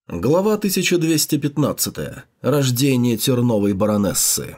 Глава 1215. Рождение терновой баронессы.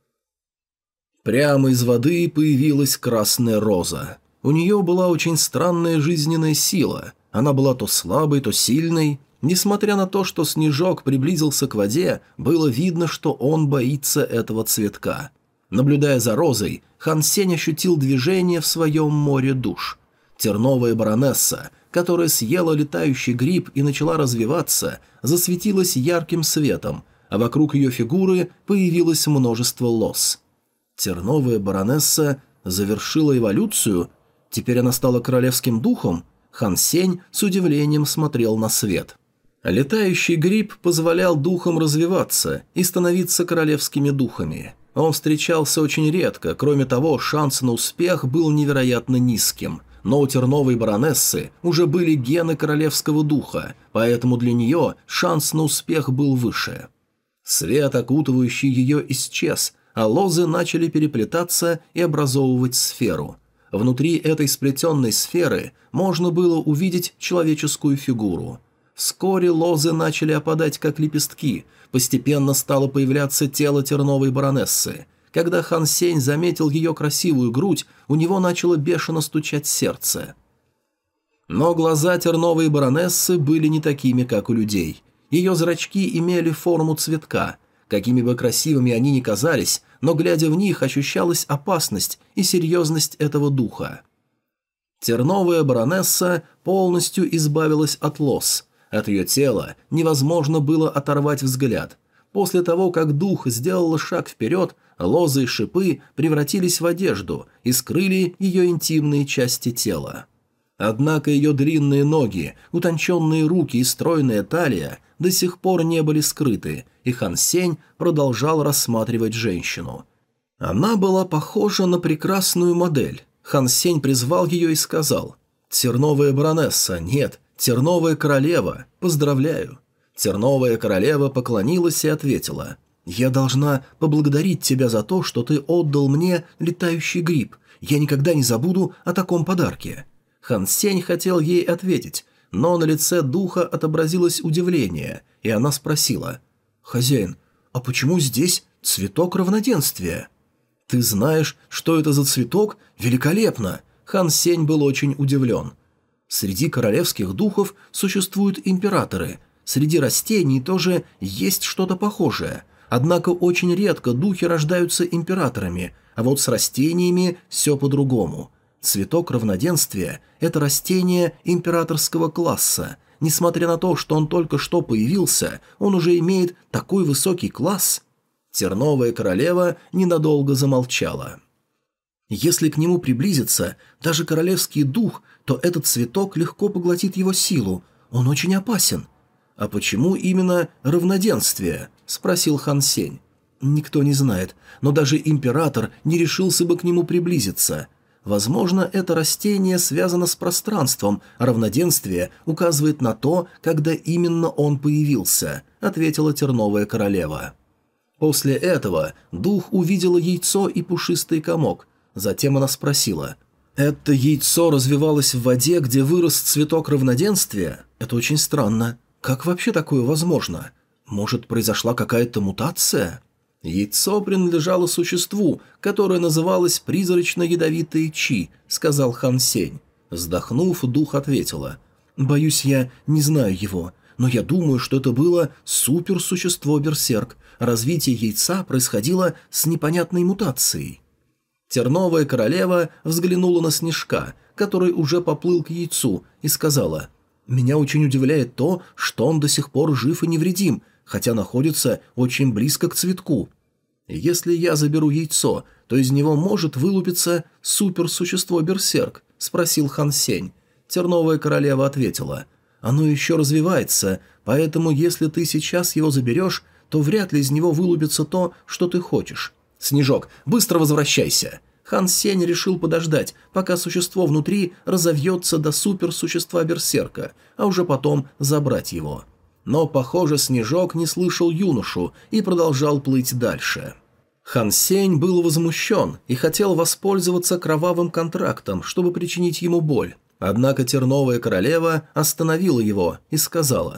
Прямо из воды появилась красная роза. У нее была очень странная жизненная сила. Она была то слабой, то сильной. Несмотря на то, что Снежок приблизился к воде, было видно, что он боится этого цветка. Наблюдая за розой, Хан Сень ощутил движение в своем море душ. Терновая баронесса, которая съела летающий гриб и начала развиваться, засветилась ярким светом, а вокруг ее фигуры появилось множество лос. Терновая баронесса завершила эволюцию? Теперь она стала королевским духом? Хан Сень с удивлением смотрел на свет. Летающий гриб позволял духам развиваться и становиться королевскими духами. Он встречался очень редко, кроме того, шанс на успех был невероятно низким. Но у терновой баронессы уже были гены королевского духа, поэтому для нее шанс на успех был выше. Свет, окутывающий ее, исчез, а лозы начали переплетаться и образовывать сферу. Внутри этой сплетенной сферы можно было увидеть человеческую фигуру. Вскоре лозы начали опадать как лепестки, постепенно стало появляться тело терновой баронессы. Когда Хан Сень заметил ее красивую грудь, у него начало бешено стучать сердце. Но глаза терновой баронессы были не такими, как у людей. Ее зрачки имели форму цветка. Какими бы красивыми они ни казались, но глядя в них ощущалась опасность и серьезность этого духа. Терновая баронесса полностью избавилась от лос. От ее тела невозможно было оторвать взгляд. После того, как дух сделал шаг вперед, лозы и шипы превратились в одежду и скрыли ее интимные части тела. Однако ее длинные ноги, утонченные руки и стройная талия до сих пор не были скрыты, и Хан Сень продолжал рассматривать женщину. Она была похожа на прекрасную модель. Хан Сень призвал ее и сказал: «Терновая баронесса, нет, терновая королева, поздравляю». Терновая королева поклонилась и ответила: «Я должна поблагодарить тебя за то, что ты отдал мне летающий гриб. Я никогда не забуду о таком подарке». Хан Сень хотел ей ответить, но на лице духа отобразилось удивление, и она спросила: «Хозяин, а почему здесь цветок равноденствия?» «Ты знаешь, что это за цветок? Великолепно!» Хан Сень был очень удивлен. «Среди королевских духов существуют императоры. Среди растений тоже есть что-то похожее. Однако очень редко духи рождаются императорами, а вот с растениями все по-другому. Цветок равноденствия – это растение императорского класса. Несмотря на то, что он только что появился, он уже имеет такой высокий класс». Терновая королева ненадолго замолчала. «Если к нему приблизится даже королевский дух, то этот цветок легко поглотит его силу. Он очень опасен». «А почему именно равноденствие?» – спросил Хан Сень. «Никто не знает, но даже император не решился бы к нему приблизиться. Возможно, это растение связано с пространством, а равноденствие указывает на то, когда именно он появился», – ответила терновая королева. После этого дух увидела яйцо и пушистый комок. Затем она спросила: «Это яйцо развивалось в воде, где вырос цветок равноденствия? Это очень странно. Как вообще такое возможно? Может, произошла какая-то мутация?» «Яйцо принадлежало существу, которое называлось призрачно-ядовитое Чи», — сказал Хан Сень. Вздохнув, дух ответила: «Боюсь, я не знаю его, но я думаю, что это было суперсущество-берсерк. Развитие яйца происходило с непонятной мутацией». Терновая королева взглянула на Снежка, который уже поплыл к яйцу, и сказала: «Меня очень удивляет то, что он до сих пор жив и невредим, хотя находится очень близко к цветку. Если я заберу яйцо, то из него может вылупиться суперсущество-берсерк?» – спросил Хан Сень. Терновая королева ответила: «Оно еще развивается, поэтому если ты сейчас его заберешь, то вряд ли из него вылупится то, что ты хочешь. Снежок, быстро возвращайся». Хан Сень решил подождать, пока существо внутри разовьется до суперсущества-берсерка, а уже потом забрать его. Но, похоже, Снежок не слышал юношу и продолжал плыть дальше. Хан Сень был возмущен и хотел воспользоваться кровавым контрактом, чтобы причинить ему боль. Однако терновая королева остановила его и сказала: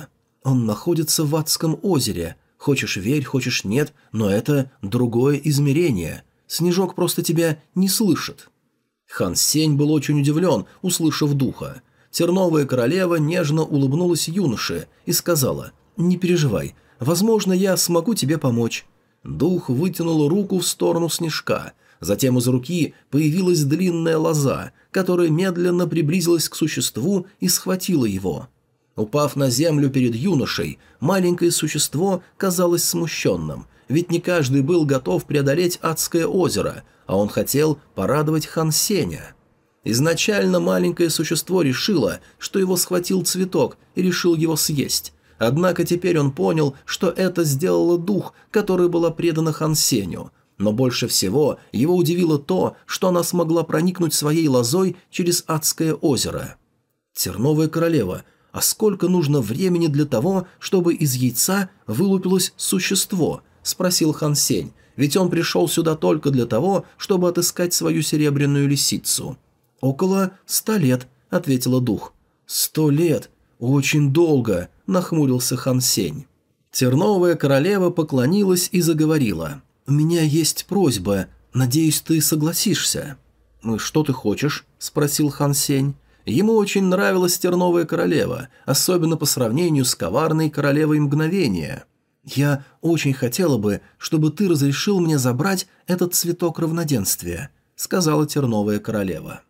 Он находится в Адском озере. Хочешь верь, хочешь нет, но это другое измерение. Снежок просто тебя не слышит». Хан Сень был очень удивлен, услышав духа. Терновая королева нежно улыбнулась юноше и сказала: «Не переживай, возможно, я смогу тебе помочь». Дух вытянул руку в сторону снежка. Затем из руки появилась длинная лоза, которая медленно приблизилась к существу и схватила его. Упав на землю перед юношей, маленькое существо казалось смущенным, ведь не каждый был готов преодолеть Адское озеро, а он хотел порадовать Хан Сеня. Изначально маленькое существо решило, что его схватил цветок и решил его съесть. Однако теперь он понял, что это сделало дух, которой была предана Хан Сеню. Но больше всего его удивило то, что она смогла проникнуть своей лозой через Адское озеро. «Терновая королева, а сколько нужно времени для того, чтобы из яйца вылупилось существо?» – спросил Хан Сень, ведь он пришел сюда только для того, чтобы отыскать свою серебряную лисицу. «Около 100 лет», – ответила дух. 100 лет? Очень долго», – нахмурился Хан Сень. Терновая королева поклонилась и заговорила. «У меня есть просьба. Надеюсь, ты согласишься». «Что ты хочешь?» – спросил Хан Сень. Ему очень нравилась Терновая королева, особенно по сравнению с коварной королевой мгновения. «Я очень хотела бы, чтобы ты разрешил мне забрать этот цветок равноденствия», – сказала Терновая королева.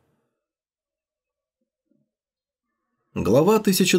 Глава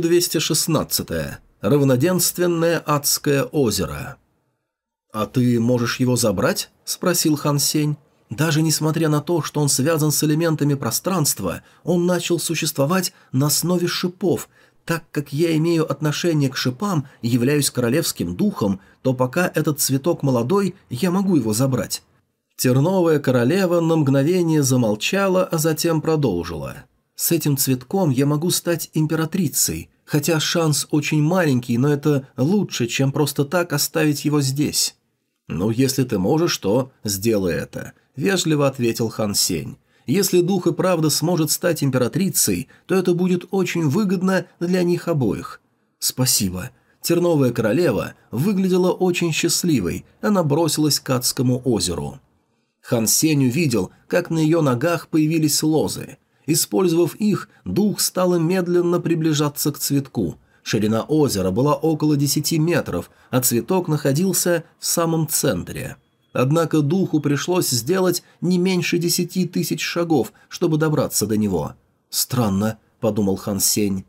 1216. Равноденственное Адское озеро. «А ты можешь его забрать?» – спросил Хан Сень. Даже несмотря на то, что он связан с элементами пространства, он начал существовать на основе шипов. Так как я имею отношение к шипам и являюсь королевским духом, то пока этот цветок молодой, я могу его забрать». Терновая королева на мгновение замолчала, а затем продолжила. «С этим цветком я могу стать императрицей, хотя шанс очень маленький, но это лучше, чем просто так оставить его здесь». «Ну, если ты можешь, то сделай это», – вежливо ответил Хан Сень. «Если дух и правда сможет стать императрицей, то это будет очень выгодно для них обоих». «Спасибо». Терновая королева выглядела очень счастливой, она бросилась к Адскому озеру. Хан Сень увидел, как на ее ногах появились лозы. Использовав их, дух стала медленно приближаться к цветку. Ширина озера была около 10 метров, а цветок находился в самом центре. Однако духу пришлось сделать не меньше 10 тысяч шагов, чтобы добраться до него. «Странно», — подумал Хан Сень.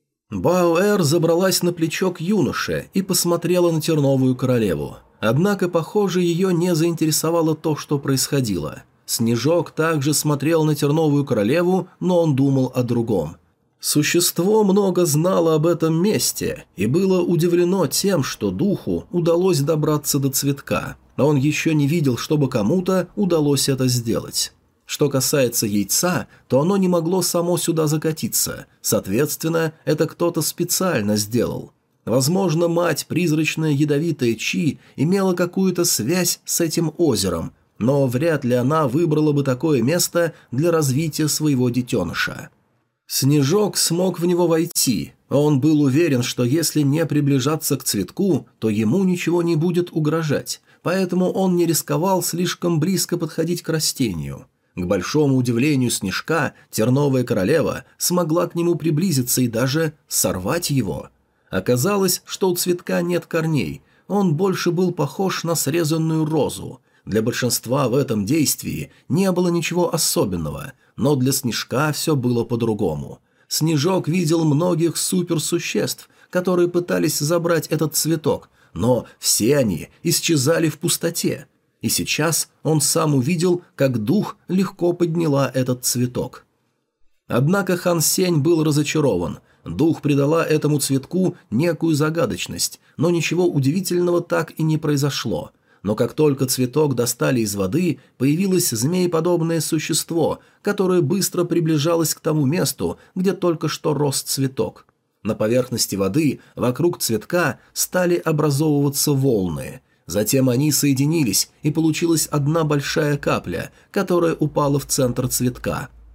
Баоэр забралась на плечо к юноше и посмотрела на Терновую королеву. Однако, похоже, ее не заинтересовало то, что происходило. Снежок также смотрел на Терновую королеву, но он думал о другом. Существо много знало об этом месте и было удивлено тем, что духу удалось добраться до цветка, но он еще не видел, чтобы кому-то удалось это сделать. Что касается яйца, то оно не могло само сюда закатиться, соответственно, это кто-то специально сделал. Возможно, мать, призрачная ядовитая Чи, имела какую-то связь с этим озером, но вряд ли она выбрала бы такое место для развития своего детеныша. Снежок смог в него войти. Он был уверен, что если не приближаться к цветку, то ему ничего не будет угрожать, поэтому он не рисковал слишком близко подходить к растению. К большому удивлению Снежка, Терновая королева смогла к нему приблизиться и даже сорвать его. Оказалось, что у цветка нет корней, он больше был похож на срезанную розу. Для большинства в этом действии не было ничего особенного, но для Снежка все было по-другому. Снежок видел многих суперсуществ, которые пытались забрать этот цветок, но все они исчезали в пустоте. И сейчас он сам увидел, как дух легко подняла этот цветок. Однако Хан Сень был разочарован. Дух придала этому цветку некую загадочность, но ничего удивительного так и не произошло. Но как только цветок достали из воды, появилось змееподобное существо, которое быстро приближалось к тому месту, где только что рос цветок. На поверхности воды вокруг цветка стали образовываться волны. Затем они соединились, и получилась одна большая капля, которая упала в центр цветка.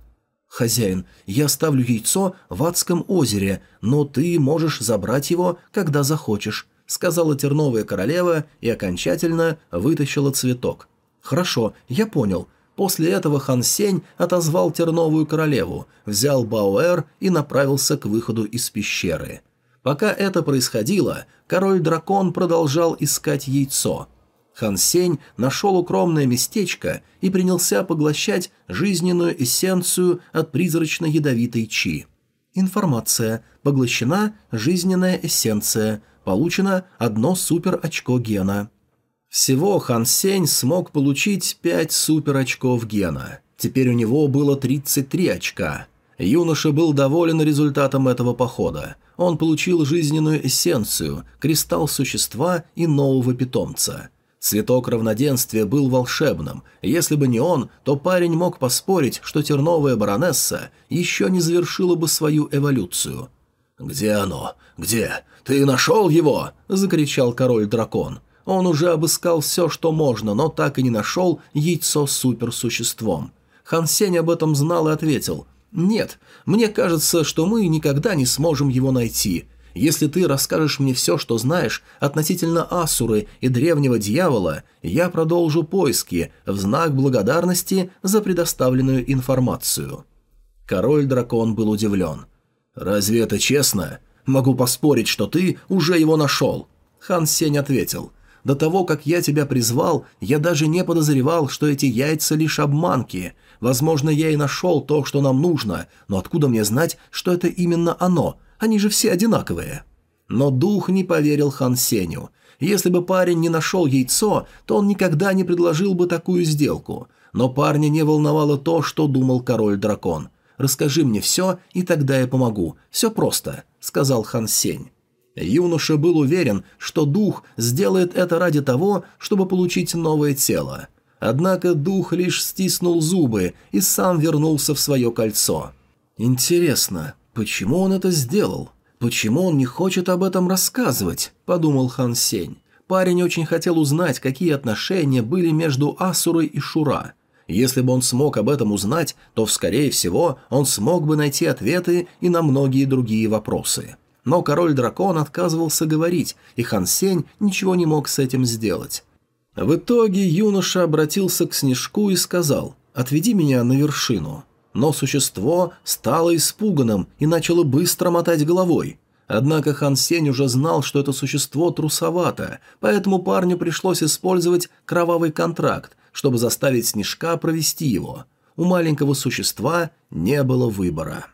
«Хозяин, я оставлю яйцо в Адском озере, но ты можешь забрать его, когда захочешь», — сказала Терновая королева и окончательно вытащила цветок. «Хорошо, я понял». После этого Хан Сень отозвал Терновую королеву, взял Баоэр и направился к выходу из пещеры. Пока это происходило, король-дракон продолжал искать яйцо. Хан Сень нашел укромное местечко и принялся поглощать жизненную эссенцию от призрачно-ядовитой Чи. Информация. Поглощена жизненная эссенция. Получено 1 супер-очко гена. Всего Хан Сень смог получить 5 супер-очков гена. Теперь у него было 33 очка. Юноша был доволен результатом этого похода. Он получил жизненную эссенцию, кристалл существа и нового питомца. Цветок равноденствия был волшебным. Если бы не он, то парень мог поспорить, что терновая баронесса еще не завершила бы свою эволюцию. «Где оно? Где? Ты нашел его?» – закричал король-дракон. Он уже обыскал все, что можно, но так и не нашел яйцо с суперсуществом. Хан Сень об этом знал и ответил: «Нет, мне кажется, что мы никогда не сможем его найти. Если ты расскажешь мне все, что знаешь относительно Асуры и древнего дьявола, я продолжу поиски в знак благодарности за предоставленную информацию». Король-дракон был удивлен. «Разве это честно? Могу поспорить, что ты уже его нашел». Хан Сень ответил: «До того, как я тебя призвал, я даже не подозревал, что эти яйца лишь обманки. Возможно, я и нашел то, что нам нужно, но откуда мне знать, что это именно оно? Они же все одинаковые». Но дух не поверил Хан Сенью. Если бы парень не нашел яйцо, то он никогда не предложил бы такую сделку. Но парня не волновало то, что думал король-дракон. «Расскажи мне все, и тогда я помогу. Все просто», — сказал Хан Сень. Юноша был уверен, что дух сделает это ради того, чтобы получить новое тело. Однако дух лишь стиснул зубы и сам вернулся в свое кольцо. «Интересно, почему он это сделал? Почему он не хочет об этом рассказывать?» – подумал Хан Сень. Парень очень хотел узнать, какие отношения были между Асурой и Шура. Если бы он смог об этом узнать, то, скорее всего, он смог бы найти ответы и на многие другие вопросы. Но король-дракон отказывался говорить, и Хан Сень ничего не мог с этим сделать. В итоге юноша обратился к Снежку и сказал: «Отведи меня на вершину». Но существо стало испуганным и начало быстро мотать головой. Однако Хан Сень уже знал, что это существо трусовато, поэтому парню пришлось использовать кровавый контракт, чтобы заставить Снежка провести его. У маленького существа не было выбора.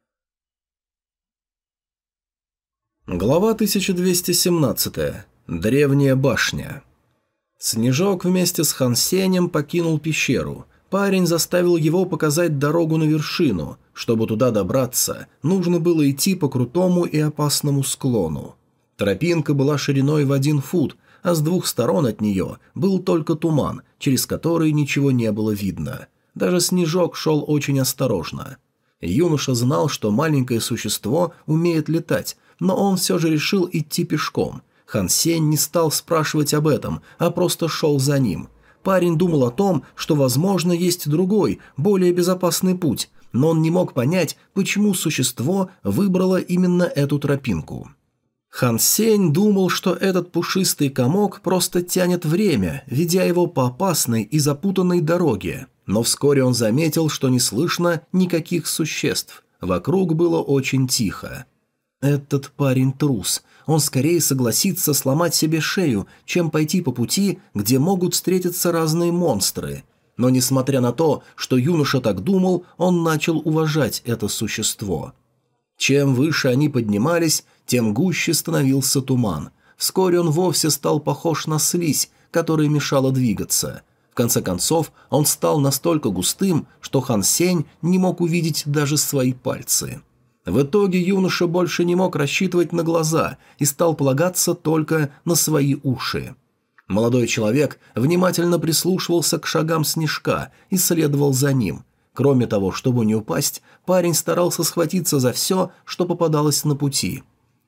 Глава 1217. Древняя башня. Снежок вместе с Хан Сенем покинул пещеру. Парень заставил его показать дорогу на вершину. Чтобы туда добраться, нужно было идти по крутому и опасному склону. Тропинка была шириной в 1 фут, а с 2 сторон от нее был только туман, через который ничего не было видно. Даже Снежок шел очень осторожно. Юноша знал, что маленькое существо умеет летать, но он все же решил идти пешком. Хан Сень не стал спрашивать об этом, а просто шел за ним. Парень думал о том, что, возможно, есть другой, более безопасный путь, но он не мог понять, почему существо выбрало именно эту тропинку. Хан Сень думал, что этот пушистый комок просто тянет время, ведя его по опасной и запутанной дороге. Но вскоре он заметил, что не слышно никаких существ. Вокруг было очень тихо. Этот парень трус. Он скорее согласится сломать себе шею, чем пойти по пути, где могут встретиться разные монстры. Но несмотря на то, что юноша так думал, он начал уважать это существо. Чем выше они поднимались, тем гуще становился туман. Вскоре он вовсе стал похож на слизь, которая мешала двигаться. В конце концов, он стал настолько густым, что Хан Сень не мог увидеть даже свои пальцы. В итоге юноша больше не мог рассчитывать на глаза и стал полагаться только на свои уши. Молодой человек внимательно прислушивался к шагам Снежка и следовал за ним. Кроме того, чтобы не упасть, парень старался схватиться за все, что попадалось на пути.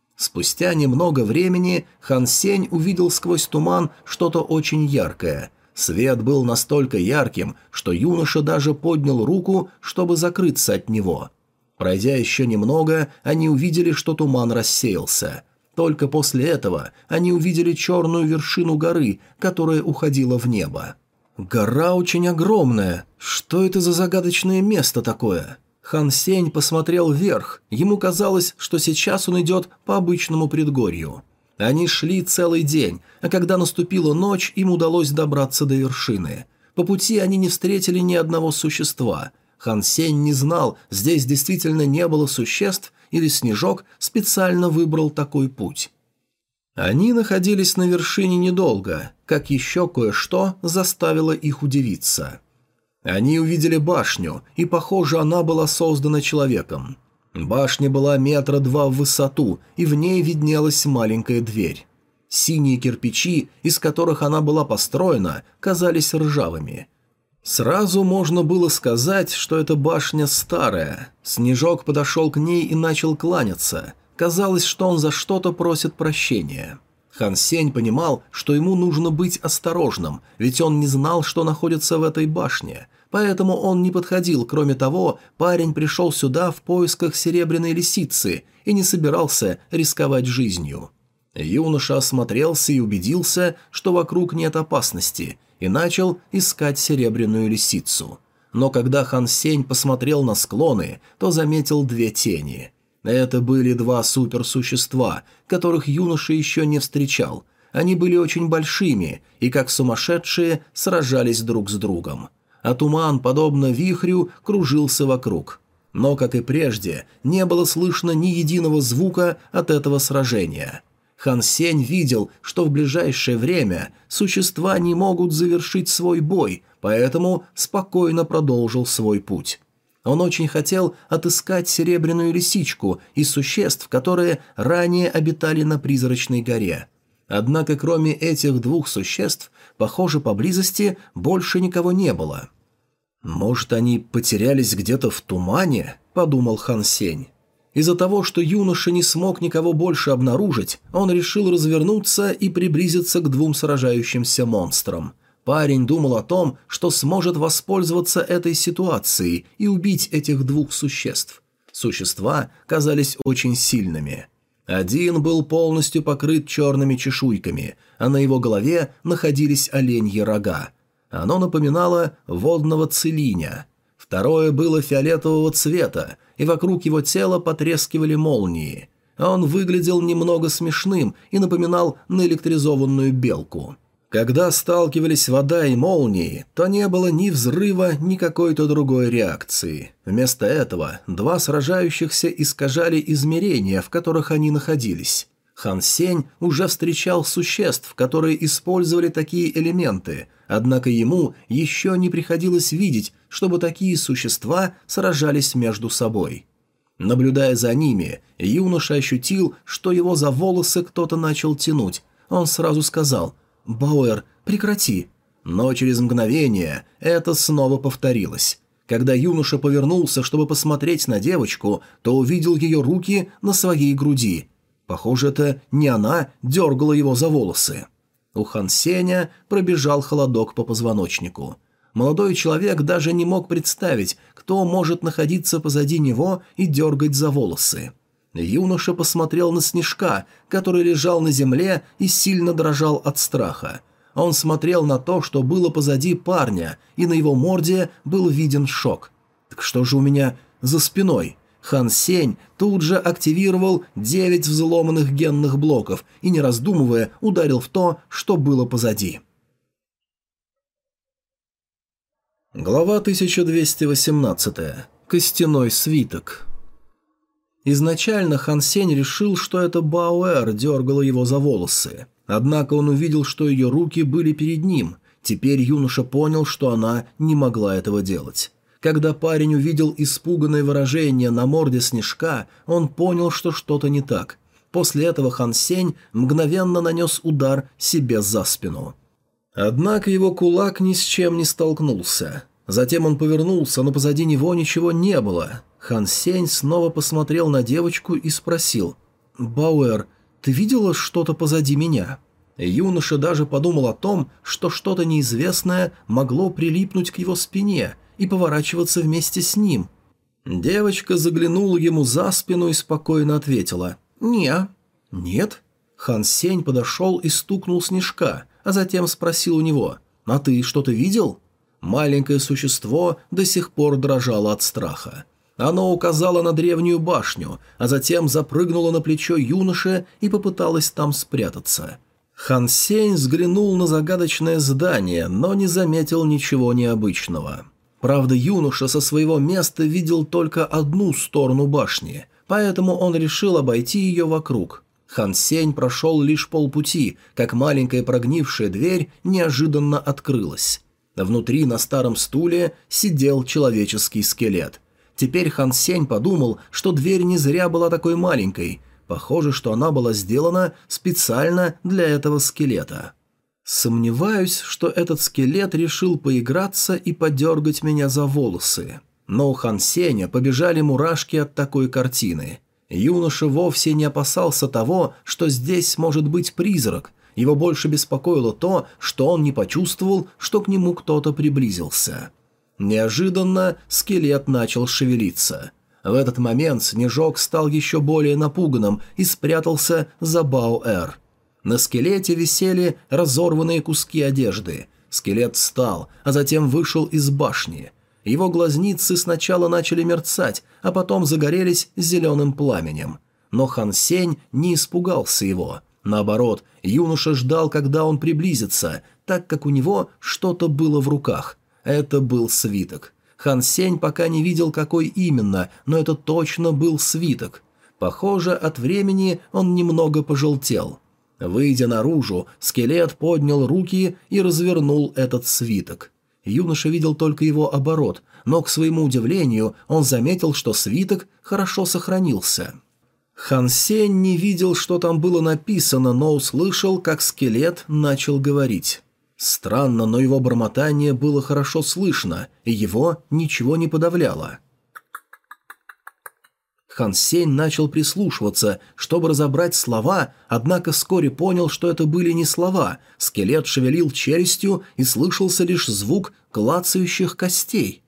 Спустя немного времени Хан Сень увидел сквозь туман что-то очень яркое. Свет был настолько ярким, что юноша даже поднял руку, чтобы закрыться от него. Пройдя еще немного, они увидели, что туман рассеялся. Только после этого они увидели черную вершину горы, которая уходила в небо. «Гора очень огромная. Что это за загадочное место такое?» Хан Сень посмотрел вверх. Ему казалось, что сейчас он идет по обычному предгорью. Они шли целый день, а когда наступила ночь, им удалось добраться до вершины. По пути они не встретили ни одного существа. Хан Сень не знал, здесь действительно не было существ, или Снежок специально выбрал такой путь. Они находились на вершине недолго, как еще кое-что заставило их удивиться. Они увидели башню, и, похоже, она была создана человеком. Башня была 2 метра в высоту, и в ней виднелась маленькая дверь. Синие кирпичи, из которых она была построена, казались ржавыми. Сразу можно было сказать, что эта башня старая. Снежок подошел к ней и начал кланяться. Казалось, что он за что-то просит прощения. Хан Сень понимал, что ему нужно быть осторожным, ведь он не знал, что находится в этой башне. Поэтому он не подходил. Кроме того, парень пришел сюда в поисках серебряной лисицы и не собирался рисковать жизнью. Юноша осмотрелся и убедился, что вокруг нет опасности, и начал искать серебряную лисицу. Но когда Хан Сень посмотрел на склоны, то заметил 2 тени. Это были 2 суперсущества, которых юноша еще не встречал. Они были очень большими и, как сумасшедшие, сражались друг с другом. А туман, подобно вихрю, кружился вокруг. Но, как и прежде, не было слышно ни единого звука от этого сражения. Хан Сень видел, что в ближайшее время существа не могут завершить свой бой, поэтому спокойно продолжил свой путь. Он очень хотел отыскать серебряную лисичку из существ, которые ранее обитали на Призрачной горе. Однако кроме этих 2 существ, похоже, поблизости больше никого не было. «Может, они потерялись где-то в тумане?» – подумал Хан Сень. Из-за того, что юноша не смог никого больше обнаружить, он решил развернуться и приблизиться к 2 сражающимся монстрам. Парень думал о том, что сможет воспользоваться этой ситуацией и убить этих 2 существ. Существа казались очень сильными. Один был полностью покрыт черными чешуйками, а на его голове находились оленьи рога. Оно напоминало водного целиня. Второе было фиолетового цвета, и вокруг его тела потрескивали молнии. Он выглядел немного смешным и напоминал наэлектризованную белку. Когда сталкивались вода и молнии, то не было ни взрыва, ни какой-то другой реакции. Вместо этого 2 сражающихся искажали измерения, в которых они находились. Хан Сень уже встречал существ, которые использовали такие элементы, однако ему еще не приходилось видеть, чтобы такие существа сражались между собой. Наблюдая за ними, юноша ощутил, что его за волосы кто-то начал тянуть. Он сразу сказал: «Бауэр, прекрати!» Но через мгновение это снова повторилось. Когда юноша повернулся, чтобы посмотреть на девочку, то увидел ее руки на своей груди. Похоже, это не она дергала его за волосы. У Хан Сеня пробежал холодок по позвоночнику. Молодой человек даже не мог представить, кто может находиться позади него и дергать за волосы. Юноша посмотрел на Снежка, который лежал на земле и сильно дрожал от страха. Он смотрел на то, что было позади парня, и на его морде был виден шок. «Так что же у меня за спиной?» Хан Сень тут же активировал 9 взломанных генных блоков и, не раздумывая, ударил в то, что было позади. Глава 1218. Костяной свиток. Изначально Хан Сень решил, что это Бауэр дергала его за волосы. Однако он увидел, что ее руки были перед ним. Теперь юноша понял, что она не могла этого делать. Когда парень увидел испуганное выражение на морде Снежка, он понял, что что-то не так. После этого Хан Сень мгновенно нанес удар себе за спину. Однако его кулак ни с чем не столкнулся. Затем он повернулся, но позади него ничего не было. Хан Сень снова посмотрел на девочку и спросил: «Бауэр, ты видела что-то позади меня?» Юноша даже подумал о том, что что-то неизвестное могло прилипнуть к его спине и поворачиваться вместе с ним. Девочка заглянула ему за спину и спокойно ответила «Не». «Нет?» Хан Сень подошел и стукнул Снежка, а затем спросил у него «А ты что-то видел?» Маленькое существо до сих пор дрожало от страха. Оно указало на древнюю башню, а затем запрыгнуло на плечо юноши и попыталось там спрятаться. Хан Сень взглянул на загадочное здание, но не заметил ничего необычного. Правда, юноша со своего места видел только одну сторону башни, поэтому он решил обойти ее вокруг. Хан Сень прошел лишь полпути, как маленькая прогнившая дверь неожиданно открылась. Внутри на старом стуле сидел человеческий скелет. Теперь Хан Сень подумал, что дверь не зря была такой маленькой. Похоже, что она была сделана специально для этого скелета. Сомневаюсь, что этот скелет решил поиграться и подергать меня за волосы. Но у Хан Сеня побежали мурашки от такой картины. Юноша вовсе не опасался того, что здесь может быть призрак. Его больше беспокоило то, что он не почувствовал, что к нему кто-то приблизился. Неожиданно скелет начал шевелиться. В этот момент Снежок стал еще более напуганным и спрятался за Бао-Эр. На скелете висели разорванные куски одежды. Скелет встал, а затем вышел из башни. Его глазницы сначала начали мерцать, а потом загорелись зеленым пламенем. Но Хан Сень не испугался его. Наоборот, юноша ждал, когда он приблизится, так как у него что-то было в руках. Это был свиток. Хан Сень пока не видел, какой именно, но это точно был свиток. Похоже, от времени он немного пожелтел. Выйдя наружу, скелет поднял руки и развернул этот свиток. Юноша видел только его оборот, но, к своему удивлению, он заметил, что свиток хорошо сохранился. Хан Сень не видел, что там было написано, но услышал, как скелет начал говорить. Странно, но его бормотание было хорошо слышно, и его ничего не подавляло. Хан Сень начал прислушиваться, чтобы разобрать слова, однако вскоре понял, что это были не слова. Скелет шевелил челюстью, и слышался лишь звук клацающих костей.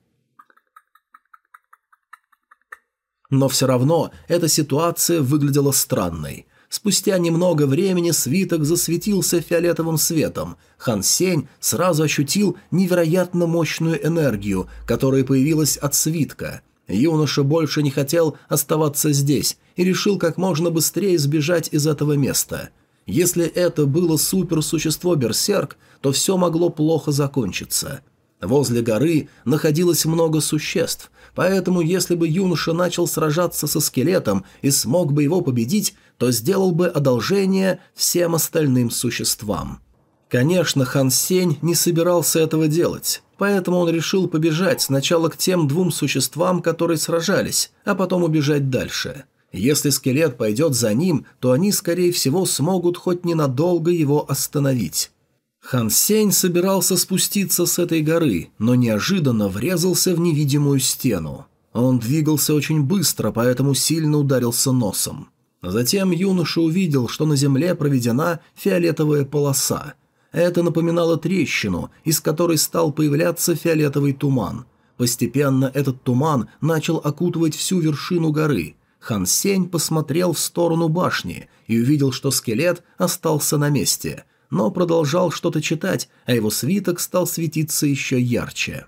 Но все равно эта ситуация выглядела странной. Спустя немного времени свиток засветился фиолетовым светом. Хан Сень сразу ощутил невероятно мощную энергию, которая появилась от свитка. Юноша больше не хотел оставаться здесь и решил как можно быстрее сбежать из этого места. Если это было суперсущество-берсерк, то все могло плохо закончиться. Возле горы находилось много существ, поэтому если бы юноша начал сражаться со скелетом и смог бы его победить, то сделал бы одолжение всем остальным существам. Конечно, Хан Сень не собирался этого делать, поэтому он решил побежать сначала к тем двум существам, которые сражались, а потом убежать дальше. Если скелет пойдет за ним, то они, скорее всего, смогут хоть ненадолго его остановить. Хан Сень собирался спуститься с этой горы, но неожиданно врезался в невидимую стену. Он двигался очень быстро, поэтому сильно ударился носом. Затем юноша увидел, что на земле проведена фиолетовая полоса. Это напоминало трещину, из которой стал появляться фиолетовый туман. Постепенно этот туман начал окутывать всю вершину горы. Хан Сень посмотрел в сторону башни и увидел, что скелет остался на месте, но продолжал что-то читать, а его свиток стал светиться еще ярче.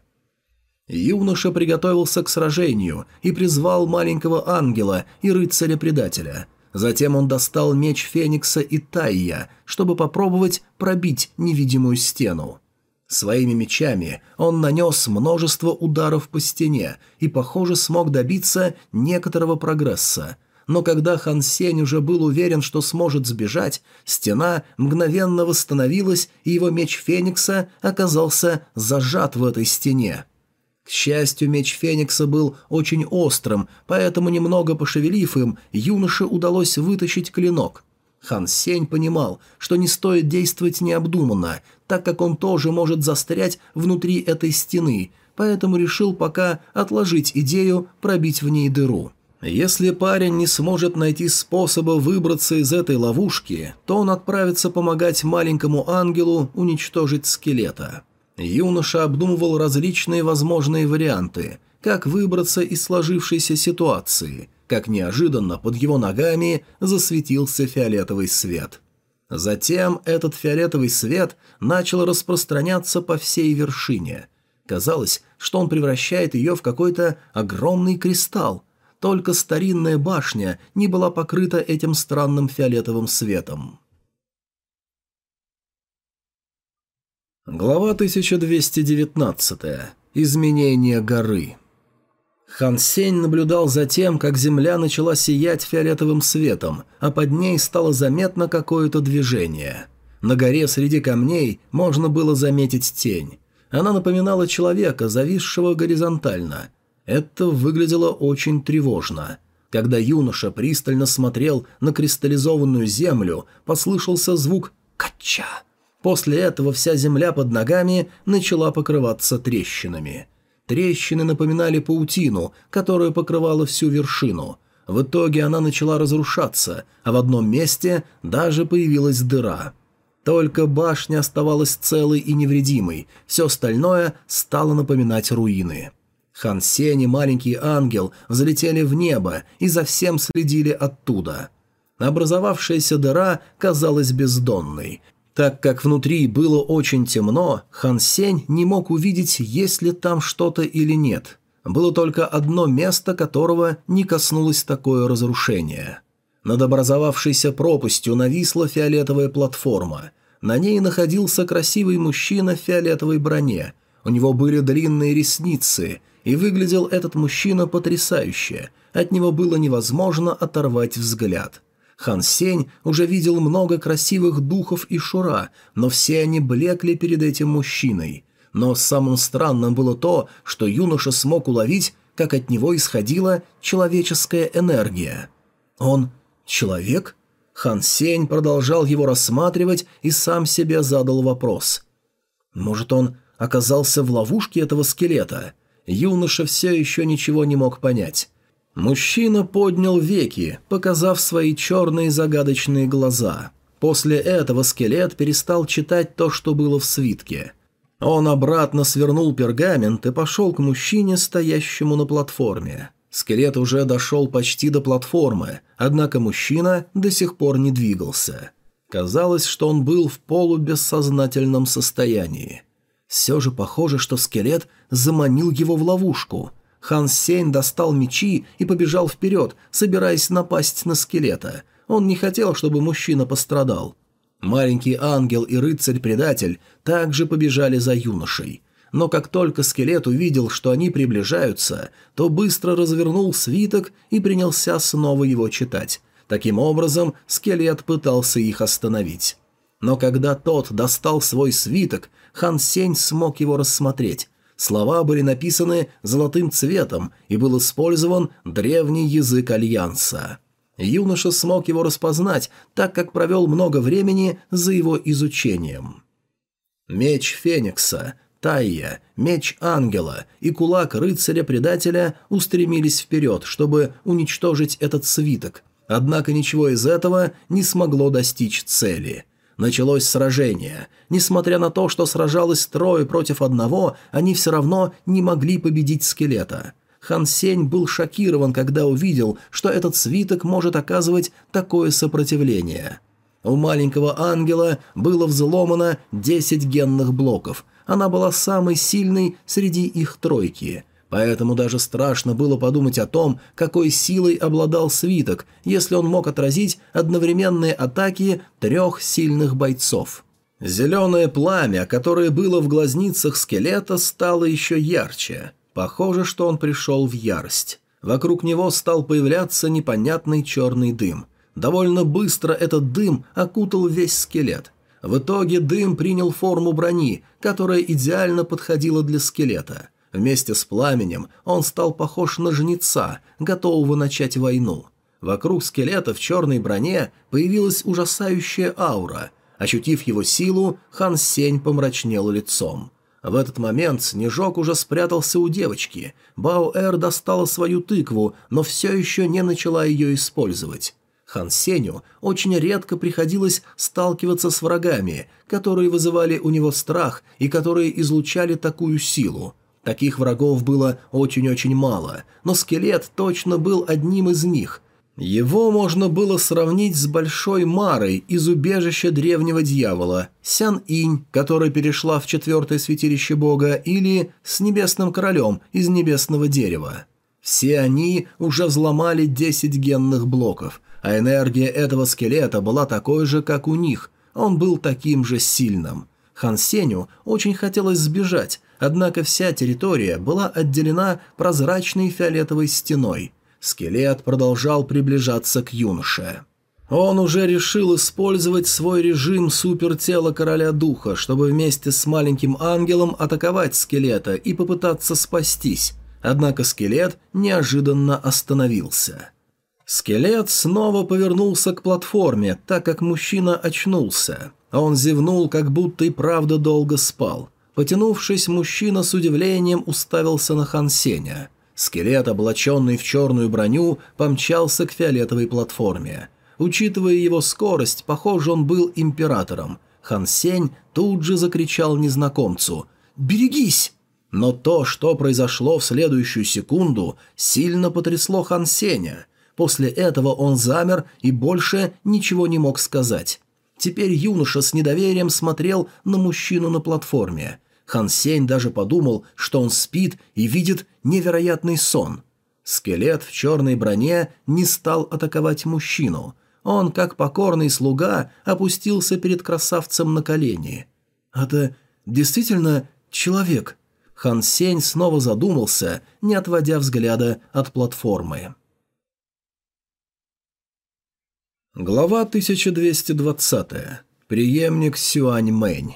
Юноша приготовился к сражению и призвал маленького ангела и рыцаря-предателя. Затем он достал меч Феникса и Тайя, чтобы попробовать пробить невидимую стену. Своими мечами он нанес множество ударов по стене и, похоже, смог добиться некоторого прогресса. Но когда Хан Сень уже был уверен, что сможет сбежать, стена мгновенно восстановилась, и его меч Феникса оказался зажат в этой стене. К счастью, меч Феникса был очень острым, поэтому, немного пошевелив им, юноше удалось вытащить клинок. Хан Сень понимал, что не стоит действовать необдуманно, так как он тоже может застрять внутри этой стены, поэтому решил пока отложить идею пробить в ней дыру. Если парень не сможет найти способа выбраться из этой ловушки, то он отправится помогать маленькому ангелу уничтожить скелета. Юноша обдумывал различные возможные варианты, как выбраться из сложившейся ситуации, как неожиданно под его ногами засветился фиолетовый свет. Затем этот фиолетовый свет начал распространяться по всей вершине. Казалось, что он превращает ее в какой-то огромный кристалл, только старинная башня не была покрыта этим странным фиолетовым светом. Глава 1219. Изменение горы. Хан Сень наблюдал за тем, как земля начала сиять фиолетовым светом, а под ней стало заметно какое-то движение. На горе среди камней можно было заметить тень. Она напоминала человека, зависшего горизонтально. Это выглядело очень тревожно. Когда юноша пристально смотрел на кристаллизованную землю, послышался звук «кача». После этого вся земля под ногами начала покрываться трещинами. Трещины напоминали паутину, которая покрывала всю вершину. В итоге она начала разрушаться, а в одном месте даже появилась дыра. Только башня оставалась целой и невредимой, все остальное стало напоминать руины. Хан Сень и маленький ангел взлетели в небо и за всем следили оттуда. Образовавшаяся дыра казалась бездонной. Так как внутри было очень темно, Хан Сень не мог увидеть, есть ли там что-то или нет. Было только одно место, которого не коснулось такое разрушение. Над образовавшейся пропастью нависла фиолетовая платформа. На ней находился красивый мужчина в фиолетовой броне. У него были длинные ресницы, и выглядел этот мужчина потрясающе. От него было невозможно оторвать взгляд. Хан Сень уже видел много красивых духов и шура, но все они блекли перед этим мужчиной. Но самым странным было то, что юноша смог уловить, как от него исходила человеческая энергия. Он человек? Хан Сень продолжал его рассматривать и сам себе задал вопрос. Может, он оказался в ловушке этого скелета? Юноша все еще ничего не мог понять. Мужчина поднял веки, показав свои черные загадочные глаза. После этого скелет перестал читать то, что было в свитке. Он обратно свернул пергамент и пошел к мужчине, стоящему на платформе. Скелет уже дошел почти до платформы, однако мужчина до сих пор не двигался. Казалось, что он был в полубессознательном состоянии. Все же похоже, что скелет заманил его в ловушку. Хан Сень достал мечи и побежал вперед, собираясь напасть на скелета. Он не хотел, чтобы мужчина пострадал. Маленький ангел и рыцарь-предатель также побежали за юношей. Но как только скелет увидел, что они приближаются, то быстро развернул свиток и принялся снова его читать. Таким образом, скелет пытался их остановить. Но когда тот достал свой свиток, Хан Сень смог его рассмотреть. Слова были написаны золотым цветом, и был использован древний язык Альянса. Юноша смог его распознать, так как провел много времени за его изучением. Меч Феникса, Тайя, меч Ангела и кулак рыцаря-предателя устремились вперед, чтобы уничтожить этот свиток, однако ничего из этого не смогло достичь цели. Началось сражение. Несмотря на то, что сражалось трое против одного, они все равно не могли победить скелета. Хан Сень был шокирован, когда увидел, что этот свиток может оказывать такое сопротивление. У маленького ангела было взломано 10 генных блоков. Она была самой сильной среди их тройки. Поэтому даже страшно было подумать о том, какой силой обладал свиток, если он мог отразить одновременные атаки 3 сильных бойцов. Зеленое пламя, которое было в глазницах скелета, стало еще ярче. Похоже, что он пришел в ярость. Вокруг него стал появляться непонятный черный дым. Довольно быстро этот дым окутал весь скелет. В итоге дым принял форму брони, которая идеально подходила для скелета. Вместе с пламенем он стал похож на жнеца, готового начать войну. Вокруг скелета в черной броне появилась ужасающая аура. Ощутив его силу, Хан Сень помрачнел лицом. В этот момент Снежок уже спрятался у девочки. Баоэр достала свою тыкву, но все еще не начала ее использовать. Хан Сенью очень редко приходилось сталкиваться с врагами, которые вызывали у него страх и которые излучали такую силу. Таких врагов было очень-очень мало, но скелет точно был одним из них. Его можно было сравнить с Большой Марой из убежища древнего дьявола, Сян-Инь, которая перешла в четвертое святилище бога, или с Небесным Королем из Небесного Дерева. Все они уже взломали 10 генных блоков, а энергия этого скелета была такой же, как у них, он был таким же сильным. Хан Сенью очень хотелось сбежать, однако вся территория была отделена прозрачной фиолетовой стеной. Скелет продолжал приближаться к юноше. Он уже решил использовать свой режим супертела Короля Духа, чтобы вместе с маленьким ангелом атаковать скелета и попытаться спастись. Однако скелет неожиданно остановился. Скелет снова повернулся к платформе, так как мужчина очнулся. Он зевнул, как будто и правда долго спал. Потянувшись, мужчина с удивлением уставился на Хан Сеня. Скелет, облаченный в черную броню, помчался к фиолетовой платформе. Учитывая его скорость, похоже, он был императором. Хан Сень тут же закричал незнакомцу «Берегись!». Но то, что произошло в следующую секунду, сильно потрясло Хан Сеня. После этого он замер и больше ничего не мог сказать. Теперь юноша с недоверием смотрел на мужчину на платформе. Хан Сень даже подумал, что он спит и видит невероятный сон. Скелет в черной броне не стал атаковать мужчину. Он, как покорный слуга, опустился перед красавцем на колени. «Это действительно человек?» Хан Сень снова задумался, не отводя взгляда от платформы. Глава 1220. Преемник Сюань Мэнь.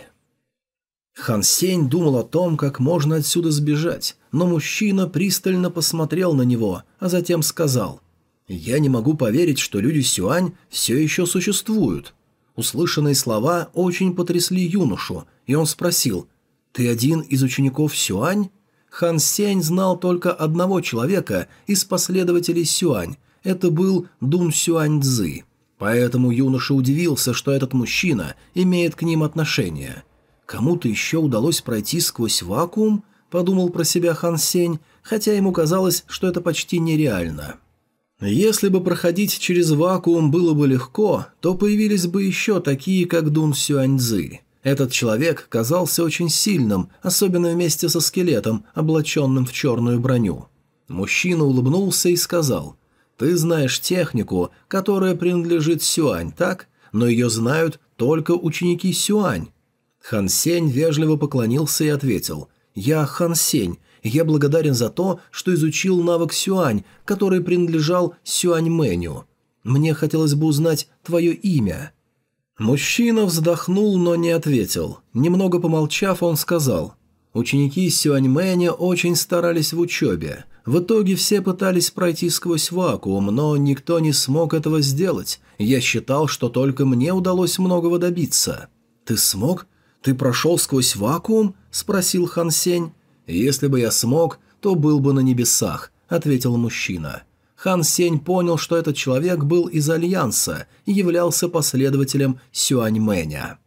Хан Сень думал о том, как можно отсюда сбежать, но мужчина пристально посмотрел на него, а затем сказал: «Я не могу поверить, что люди Сюань все еще существуют». Услышанные слова очень потрясли юношу, и он спросил: «Ты один из учеников Сюань?» Хан Сень знал только одного человека из последователей Сюань, это был Дун Сюань Цзы. Поэтому юноша удивился, что этот мужчина имеет к ним отношение. «Кому-то еще удалось пройти сквозь вакуум?» – подумал про себя Хан Сень, хотя ему казалось, что это почти нереально. Если бы проходить через вакуум было бы легко, то появились бы еще такие, как Дун Сюаньцзы. Этот человек казался очень сильным, особенно вместе со скелетом, облаченным в черную броню. Мужчина улыбнулся и сказал: «Ты знаешь технику, которая принадлежит Сюань, так? Но ее знают только ученики Сюань». Хан Сень вежливо поклонился и ответил: «Я Хан Сень, и я благодарен за то, что изучил навык Сюань, который принадлежал Сюань Мэню. Мне хотелось бы узнать твое имя». Мужчина вздохнул, но не ответил. Немного помолчав, он сказал: «Ученики Сюань Мэня очень старались в учебе. В итоге все пытались пройти сквозь вакуум, но никто не смог этого сделать. Я считал, что только мне удалось многого добиться». «Ты смог? Ты прошел сквозь вакуум?» – спросил Хан Сень. «Если бы я смог, то был бы на небесах», – ответил мужчина. Хан Сень понял, что этот человек был из Альянса и являлся последователем Сюань Мэня.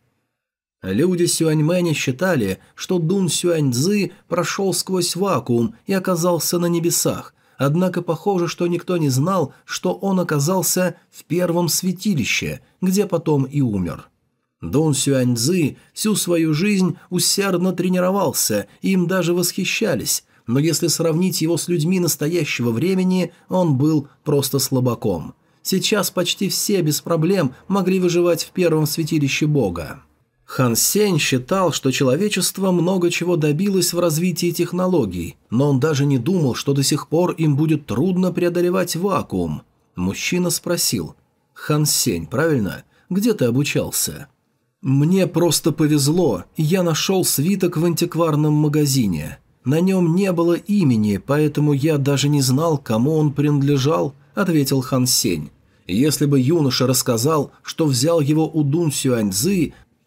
Люди Сюань Мэня считали, что Дун Сюань Цзы прошел сквозь вакуум и оказался на небесах, однако похоже, что никто не знал, что он оказался в первом святилище, где потом и умер. Дун Сюань Цзы всю свою жизнь усердно тренировался, и им даже восхищались, но если сравнить его с людьми настоящего времени, он был просто слабаком. Сейчас почти все без проблем могли выживать в первом святилище бога. Хан Сень считал, что человечество много чего добилось в развитии технологий, но он даже не думал, что до сих пор им будет трудно преодолевать вакуум. Мужчина спросил: «Хан Сень, правильно? Где ты обучался?» «Мне просто повезло, я нашел свиток в антикварном магазине. На нем не было имени, поэтому я даже не знал, кому он принадлежал», — ответил Хан Сень. Если бы юноша рассказал, что взял его у Дун Сюань Цзы,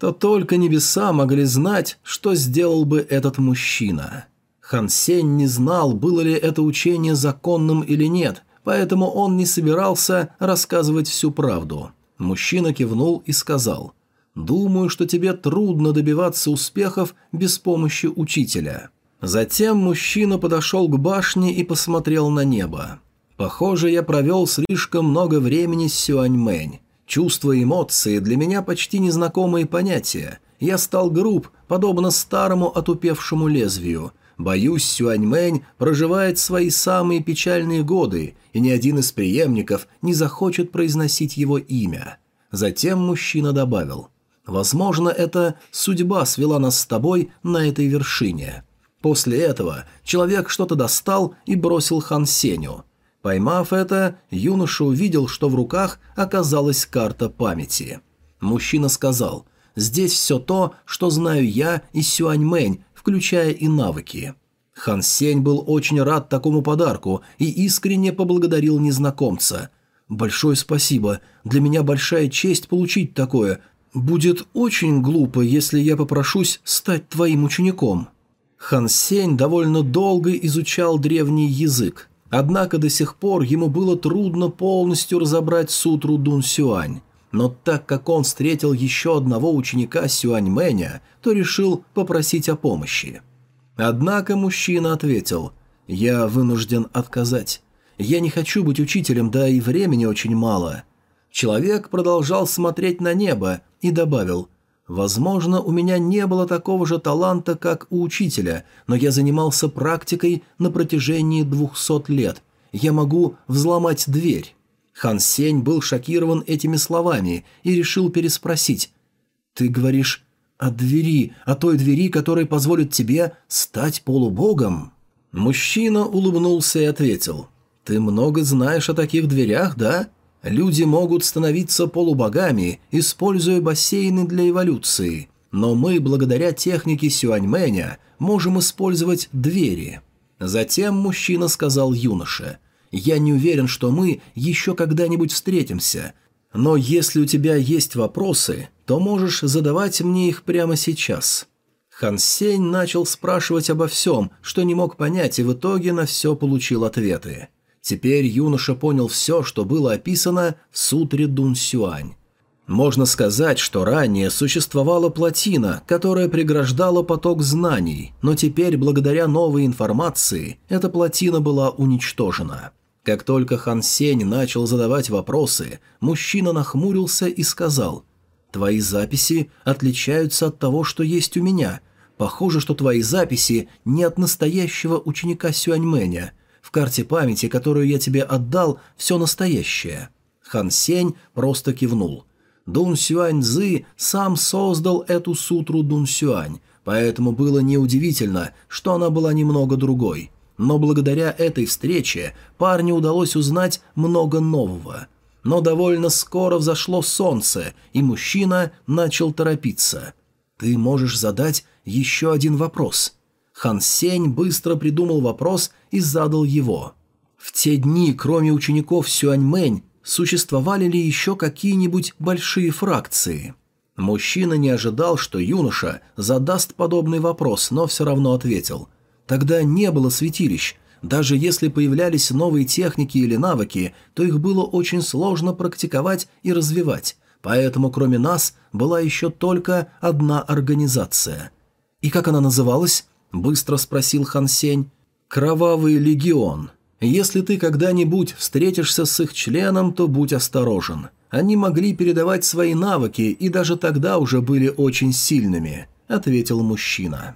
то только небеса могли знать, что сделал бы этот мужчина. Хан Сень не знал, было ли это учение законным или нет, поэтому он не собирался рассказывать всю правду. Мужчина кивнул и сказал: «Думаю, что тебе трудно добиваться успехов без помощи учителя». Затем мужчина подошел к башне и посмотрел на небо. «Похоже, я провел слишком много времени с Сюаньмэнь. Чувства и эмоции для меня почти незнакомые понятия. Я стал груб, подобно старому отупевшему лезвию. Боюсь, Сюаньмэнь проживает свои самые печальные годы, и ни один из преемников не захочет произносить его имя». Затем мужчина добавил: «Возможно, это судьба свела нас с тобой на этой вершине». После этого человек что-то достал и бросил Хан Сенью. Поймав это, юноша увидел, что в руках оказалась карта памяти. Мужчина сказал: «Здесь все то, что знаю я и Сюаньмэнь, включая и навыки». Хан Сень был очень рад такому подарку и искренне поблагодарил незнакомца. «Большое спасибо, для меня большая честь получить такое. Будет очень глупо, если я попрошусь стать твоим учеником». Хан Сень довольно долго изучал древний язык. Однако до сих пор ему было трудно полностью разобрать сутру Дун Сюань. Но так как он встретил еще одного ученика Сюаньмэня, то решил попросить о помощи. Однако мужчина ответил: «Я вынужден отказать. Я не хочу быть учителем, да и времени очень мало». Человек продолжал смотреть на небо и добавил: «Возможно, у меня не было такого же таланта, как у учителя, но я занимался практикой на протяжении 200 лет. Я могу взломать дверь». Хан Сень был шокирован этими словами и решил переспросить: «Ты говоришь о двери, о той двери, которая позволит тебе стать полубогом?» Мужчина улыбнулся и ответил: «Ты много знаешь о таких дверях, да? Люди могут становиться полубогами, используя бассейны для эволюции, но мы, благодаря технике Сюаньмэня, можем использовать двери». Затем мужчина сказал юноше: «Я не уверен, что мы еще когда-нибудь встретимся, но если у тебя есть вопросы, то можешь задавать мне их прямо сейчас». Хан Сень начал спрашивать обо всем, что не мог понять, и в итоге на все получил ответы. Теперь юноша понял все, что было описано в сутре Дун Сюань. Можно сказать, что ранее существовала плотина, которая преграждала поток знаний, но теперь, благодаря новой информации, эта плотина была уничтожена. Как только Хан Сень начал задавать вопросы, мужчина нахмурился и сказал: «Твои записи отличаются от того, что есть у меня. Похоже, что твои записи не от настоящего ученика Сюаньмэня. В карте памяти, которую я тебе отдал, все настоящее». Хан Сень просто кивнул. Дун Сюань Цзы сам создал эту сутру Дун Сюань, поэтому было неудивительно, что она была немного другой. Но благодаря этой встрече парню удалось узнать много нового. Но довольно скоро взошло солнце, и мужчина начал торопиться. «Ты можешь задать еще один вопрос». Хан Сень быстро придумал вопрос и задал его. В те дни, кроме учеников Сюаньмэнь, существовали ли еще какие-нибудь большие фракции? Мужчина не ожидал, что юноша задаст подобный вопрос, но все равно ответил. Тогда не было святилищ. Даже если появлялись новые техники или навыки, то их было очень сложно практиковать и развивать, поэтому кроме нас была еще только одна организация. «И как она называлась?» – быстро спросил Хан Сень. «Кровавый легион. Если ты когда-нибудь встретишься с их членом, то будь осторожен. Они могли передавать свои навыки и даже тогда уже были очень сильными», – ответил мужчина.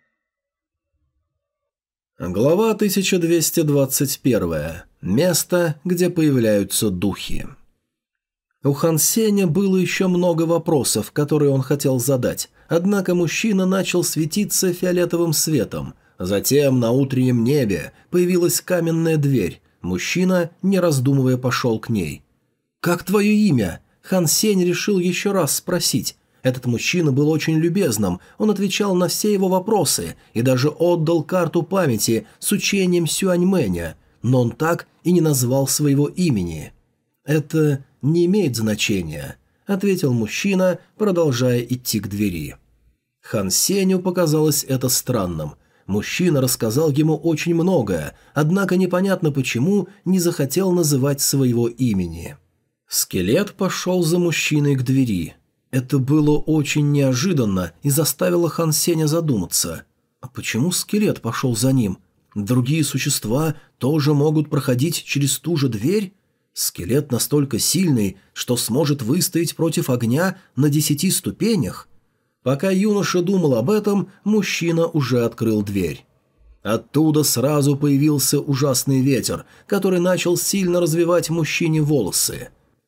Глава 1221. Место, где появляются духи. У Хан Сеня было еще много вопросов, которые он хотел задать, однако мужчина начал светиться фиолетовым светом. Затем на утреннем небе появилась каменная дверь. Мужчина, не раздумывая, пошел к ней. «Как твое имя?» Хан Сень решил еще раз спросить. Этот мужчина был очень любезным, он отвечал на все его вопросы и даже отдал карту памяти с учением Сюаньмэня, но он так и не назвал своего имени. «Это не имеет значения. — ответил мужчина, продолжая идти к двери. Хан Сенью показалось это странным. Мужчина рассказал ему очень многое, однако непонятно почему не захотел называть своего имени. Скелет пошел за мужчиной к двери. Это было очень неожиданно и заставило Хан Сеня задуматься. А почему скелет пошел за ним? Другие существа тоже могут проходить через ту же дверь? Скелет настолько сильный, что сможет выстоять против огня на 10 ступенях? Пока юноша думал об этом, мужчина уже открыл дверь. Оттуда сразу появился ужасный ветер, который начал сильно развивать мужчине волосы.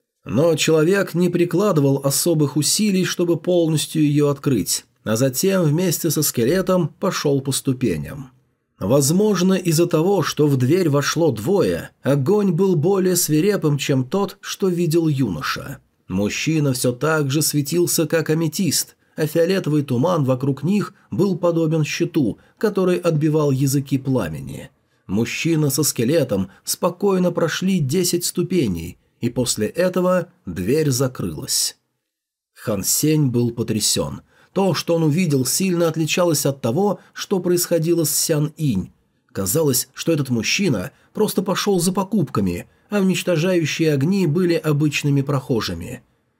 Но человек не прикладывал особых усилий, чтобы полностью ее открыть, а затем вместе со скелетом пошел по ступеням. Возможно, из-за того, что в дверь вошло двое, огонь был более свирепым, чем тот, что видел юноша. Мужчина все так же светился, как аметист, а фиолетовый туман вокруг них был подобен щиту, который отбивал языки пламени. Мужчина со скелетом спокойно прошли 10 ступеней, и после этого дверь закрылась. Хан Сень был потрясен. То, что он увидел, сильно отличалось от того, что происходило с Сян Инь. Казалось, что этот мужчина просто пошел за покупками, а уничтожающие огни были обычными прохожими.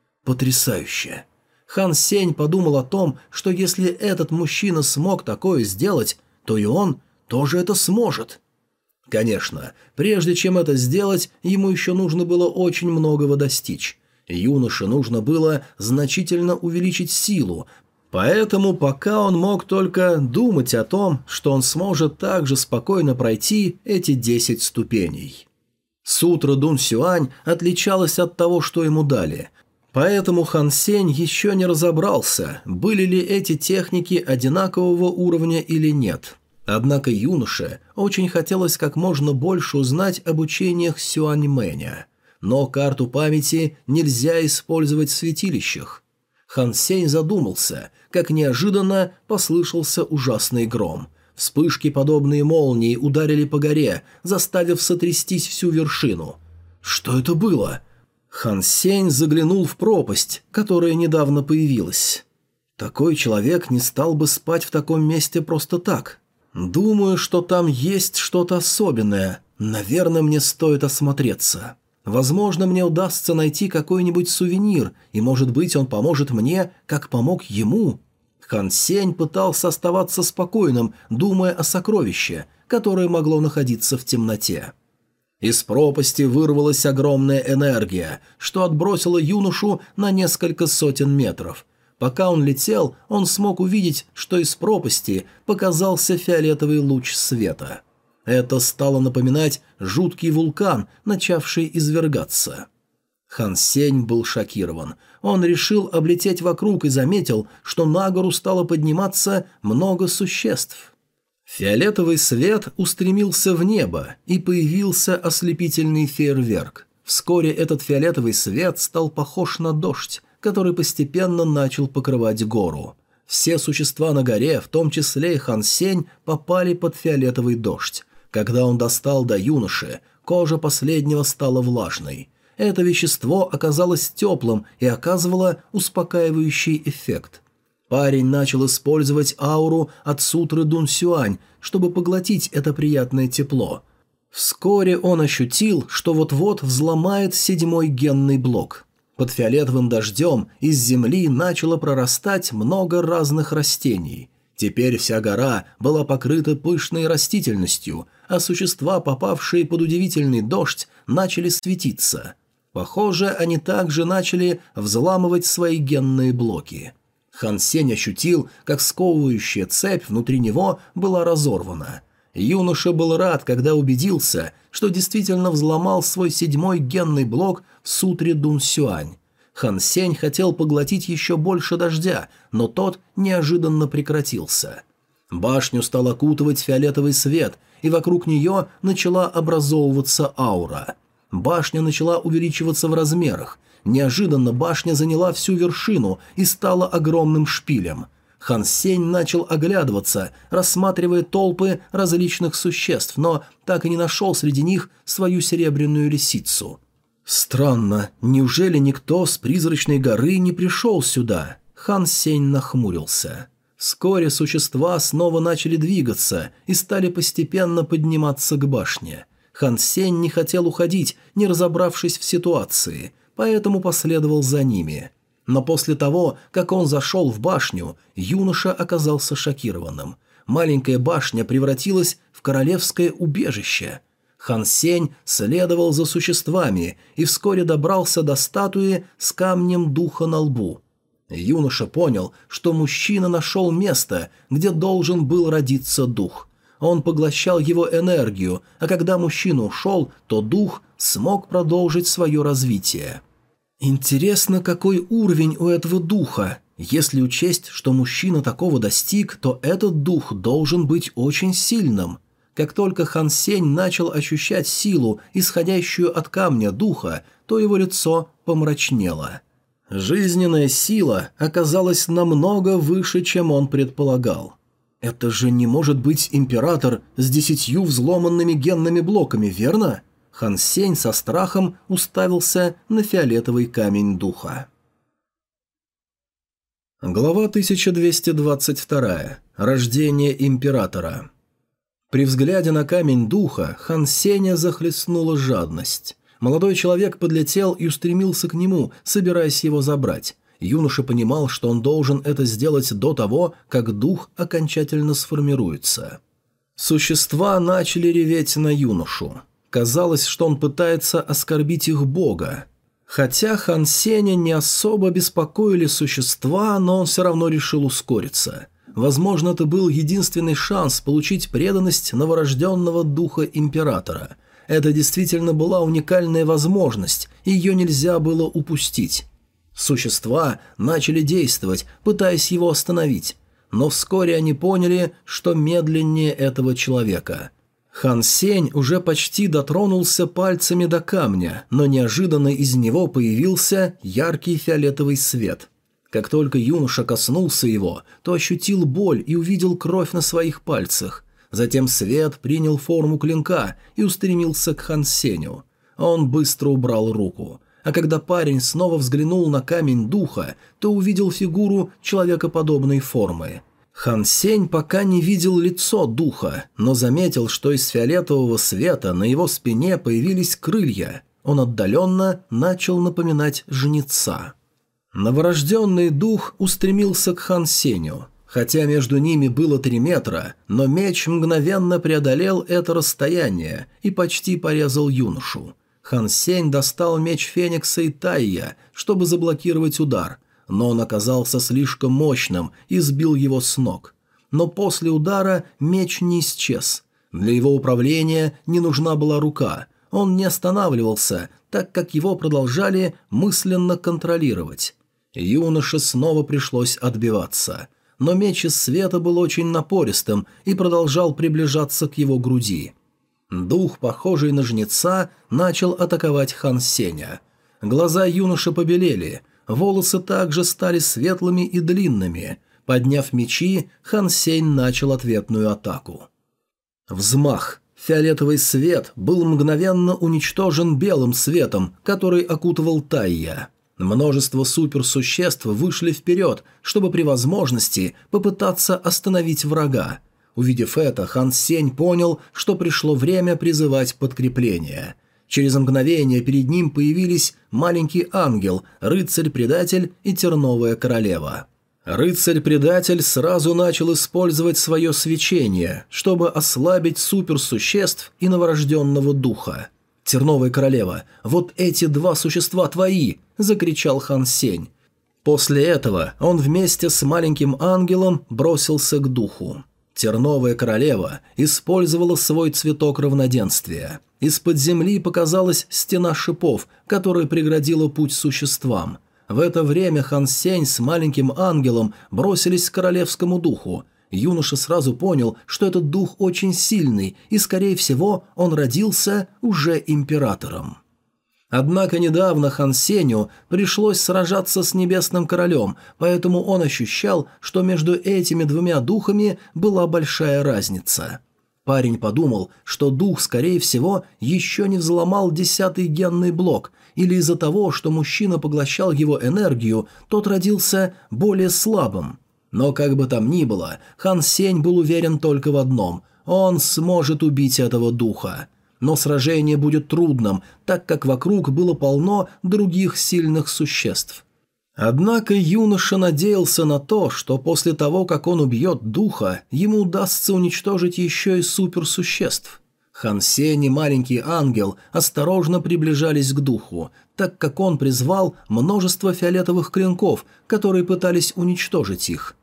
Потрясающе. Хан Сень подумал о том, что если этот мужчина смог такое сделать, то и он тоже это сможет. Конечно, прежде чем это сделать, ему еще нужно было очень многого достичь. Юноше нужно было значительно увеличить силу, поэтому пока он мог только думать о том, что он сможет также спокойно пройти эти 10 ступеней. Сутра Дун Сюань отличалась от того, что ему дали, поэтому Хан Сень еще не разобрался, были ли эти техники одинакового уровня или нет. Однако юноше очень хотелось как можно больше узнать об учениях Сюаньмэня. Но карту памяти нельзя использовать в святилищах. Хан Сень задумался, как неожиданно послышался ужасный гром. Вспышки, подобные молнии, ударили по горе, заставив сотрястись всю вершину. Что это было? Хан Сень заглянул в пропасть, которая недавно появилась. Такой человек не стал бы спать в таком месте просто так. Думаю, что там есть что-то особенное. Наверное, мне стоит осмотреться. Возможно, мне удастся найти какой-нибудь сувенир, и, может быть, он поможет мне, как помог ему. Хан Сень пытался оставаться спокойным, думая о сокровище, которое могло находиться в темноте. Из пропасти вырвалась огромная энергия, что отбросило юношу на несколько сотен метров. Пока он летел, он смог увидеть, что из пропасти показался фиолетовый луч света. Это стало напоминать жуткий вулкан, начавший извергаться. Хан Сень был шокирован. Он решил облететь вокруг и заметил, что на гору стало подниматься много существ. Фиолетовый свет устремился в небо, и появился ослепительный фейерверк. Вскоре этот фиолетовый свет стал похож на дождь, который постепенно начал покрывать гору. Все существа на горе, в том числе и Хан Сень, попали под фиолетовый дождь. Когда он достал до юноши, кожа последнего стала влажной. Это вещество оказалось теплым и оказывало успокаивающий эффект. Парень начал использовать ауру от сутры Дун Сюань, чтобы поглотить это приятное тепло. Вскоре он ощутил, что вот-вот взломает 7-й генный блок. Под фиолетовым дождем из земли начало прорастать много разных растений. Теперь вся гора была покрыта пышной растительностью, а существа, попавшие под удивительный дождь, начали светиться. Похоже, они также начали взламывать свои генные блоки. Хан Сень ощутил, как сковывающая цепь внутри него была разорвана. Юноша был рад, когда убедился, что действительно взломал свой 7-й генный блок в сутре Дун Сюань. Хан Сень хотел поглотить еще больше дождя, но тот неожиданно прекратился. Башню стал окутывать фиолетовый свет, и вокруг нее начала образовываться аура. Башня начала увеличиваться в размерах. Неожиданно башня заняла всю вершину и стала огромным шпилем. Хан Сень начал оглядываться, рассматривая толпы различных существ, но так и не нашел среди них свою серебряную лисицу. «Странно, неужели никто с призрачной горы не пришел сюда?» Хан Сень нахмурился. Вскоре существа снова начали двигаться и стали постепенно подниматься к башне. Хан Сень не хотел уходить, не разобравшись в ситуации, поэтому последовал за ними. Но после того, как он зашел в башню, юноша оказался шокированным. Маленькая башня превратилась в королевское убежище. Хан Сень следовал за существами и вскоре добрался до статуи с камнем духа на лбу. Юноша понял, что мужчина нашел место, где должен был родиться дух. Он поглощал его энергию, а когда мужчина ушел, то дух смог продолжить свое развитие. Интересно, какой уровень у этого духа. Если учесть, что мужчина такого достиг, то этот дух должен быть очень сильным. Как только Хан Сень начал ощущать силу, исходящую от камня духа, то его лицо помрачнело. Жизненная сила оказалась намного выше, чем он предполагал. Это же не может быть император с 10 взломанными генными блоками, верно? Хан Сень со страхом уставился на фиолетовый камень духа. Глава 1222. Рождение императора. При взгляде на камень духа Хан Сеня захлестнула жадность. Молодой человек подлетел и устремился к нему, собираясь его забрать. Юноша понимал, что он должен это сделать до того, как дух окончательно сформируется. Существа начали реветь на юношу. Казалось, что он пытается оскорбить их бога. Хотя Хан Сеня не особо беспокоили существа, но он все равно решил ускориться. Возможно, это был единственный шанс получить преданность новорожденного духа императора. Это действительно была уникальная возможность, и ее нельзя было упустить. Существа начали действовать, пытаясь его остановить, но вскоре они поняли, что медленнее этого человека. Хан Сень уже почти дотронулся пальцами до камня, но неожиданно из него появился яркий фиолетовый свет. Как только юноша коснулся его, то ощутил боль и увидел кровь на своих пальцах. Затем свет принял форму клинка и устремился к Хан Сенью. Он быстро убрал руку. А когда парень снова взглянул на камень духа, то увидел фигуру человекоподобной формы. Хан Сень пока не видел лицо духа, но заметил, что из фиолетового света на его спине появились крылья. Он отдаленно начал напоминать жнеца. Новорожденный дух устремился к Хан Сенью. Хотя между ними было 3 метра, но меч мгновенно преодолел это расстояние и почти порезал юношу. Хан Сень достал меч Феникса и Тайя, чтобы заблокировать удар, но он оказался слишком мощным и сбил его с ног. Но после удара меч не исчез. Для его управления не нужна была рука. Он не останавливался, так как его продолжали мысленно контролировать. Юноше снова пришлось отбиваться. Но меч из света был очень напористым и продолжал приближаться к его груди. Дух, похожий на жнеца, начал атаковать Хан Сеня. Глаза юноши побелели, волосы также стали светлыми и длинными. Подняв мечи, Хан Сень начал ответную атаку. Взмах. Фиолетовый свет был мгновенно уничтожен белым светом, который окутывал Тайя. Множество суперсуществ вышли вперед, чтобы при возможности попытаться остановить врага. Увидев это, Хан Сень понял, что пришло время призывать подкрепление. Через мгновение перед ним появились маленький ангел, рыцарь-предатель и терновая королева. Рыцарь-предатель сразу начал использовать свое свечение, чтобы ослабить суперсуществ и новорожденного духа. «Терновая королева, вот эти 2 существа твои!» – закричал Хан Сень. После этого он вместе с маленьким ангелом бросился к духу. Терновая королева использовала свой цветок равноденствия. Из-под земли показалась стена шипов, которая преградила путь существам. В это время Хан Сень с маленьким ангелом бросились к королевскому духу. Юноша сразу понял, что этот дух очень сильный, и, скорее всего, он родился уже императором. Однако недавно Хан Сенью пришлось сражаться с Небесным Королем, поэтому он ощущал, что между этими 2 духами была большая разница. Парень подумал, что дух, скорее всего, еще не взломал 10-й генный блок, или из-за того, что мужчина поглощал его энергию, тот родился более слабым. Но как бы там ни было, Хан Сень был уверен только в одном – он сможет убить этого духа. Но сражение будет трудным, так как вокруг было полно других сильных существ. Однако юноша надеялся на то, что после того, как он убьет духа, ему удастся уничтожить еще и суперсуществ. Хан Сень и маленький ангел осторожно приближались к духу, так как он призвал множество фиолетовых клинков, которые пытались уничтожить их.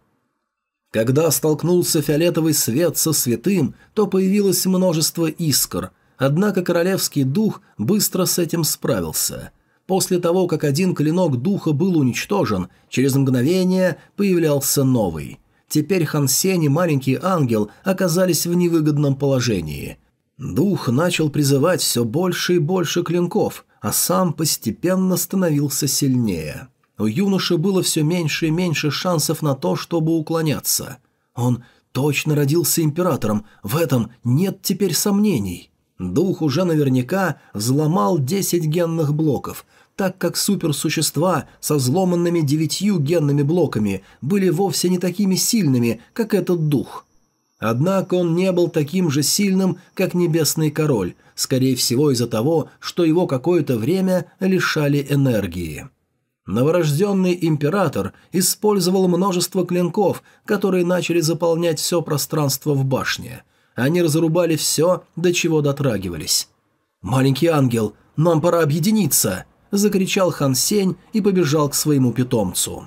Когда столкнулся фиолетовый свет со святым, то появилось множество искр, однако королевский дух быстро с этим справился. После того, как один клинок духа был уничтожен, через мгновение появлялся новый. Теперь Хан Сень и маленький ангел оказались в невыгодном положении. Дух начал призывать все больше и больше клинков, а сам постепенно становился сильнее. У юноши было все меньше и меньше шансов на то, чтобы уклоняться. Он точно родился императором, в этом нет теперь сомнений. Дух уже наверняка взломал 10 генных блоков, так как суперсущества со взломанными 9 генными блоками были вовсе не такими сильными, как этот дух. Однако он не был таким же сильным, как Небесный Король, скорее всего из-за того, что его какое-то время лишали энергии. Новорожденный император использовал множество клинков, которые начали заполнять все пространство в башне. Они разрубали все, до чего дотрагивались. «Маленький ангел, нам пора объединиться!» – закричал Хан Сень и побежал к своему питомцу.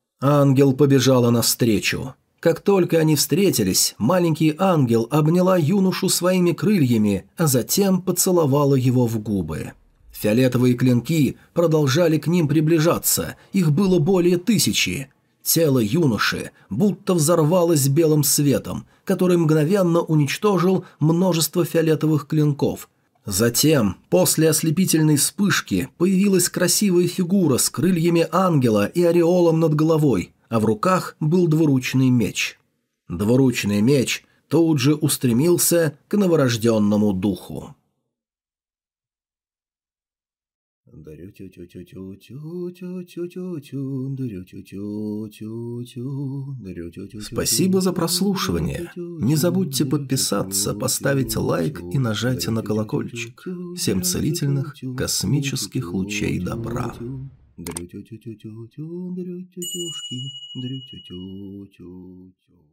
Ангел побежала навстречу. Как только они встретились, маленький ангел обняла юношу своими крыльями, а затем поцеловала его в губы. Фиолетовые клинки продолжали к ним приближаться, их было более 1000. Тело юноши будто взорвалось белым светом, который мгновенно уничтожил множество фиолетовых клинков. Затем, после ослепительной вспышки, появилась красивая фигура с крыльями ангела и ореолом над головой, а в руках был двуручный меч. Двуручный меч тут же устремился к новорожденному духу. Спасибо за прослушивание. Не забудьте подписаться, поставить лайк и нажать на колокольчик. Всем целительных космических лучей добра. Дрю-тю-тю-тю-тю-тю, дрю-тю-тюшки, дрю-тю-тю-тю-тю.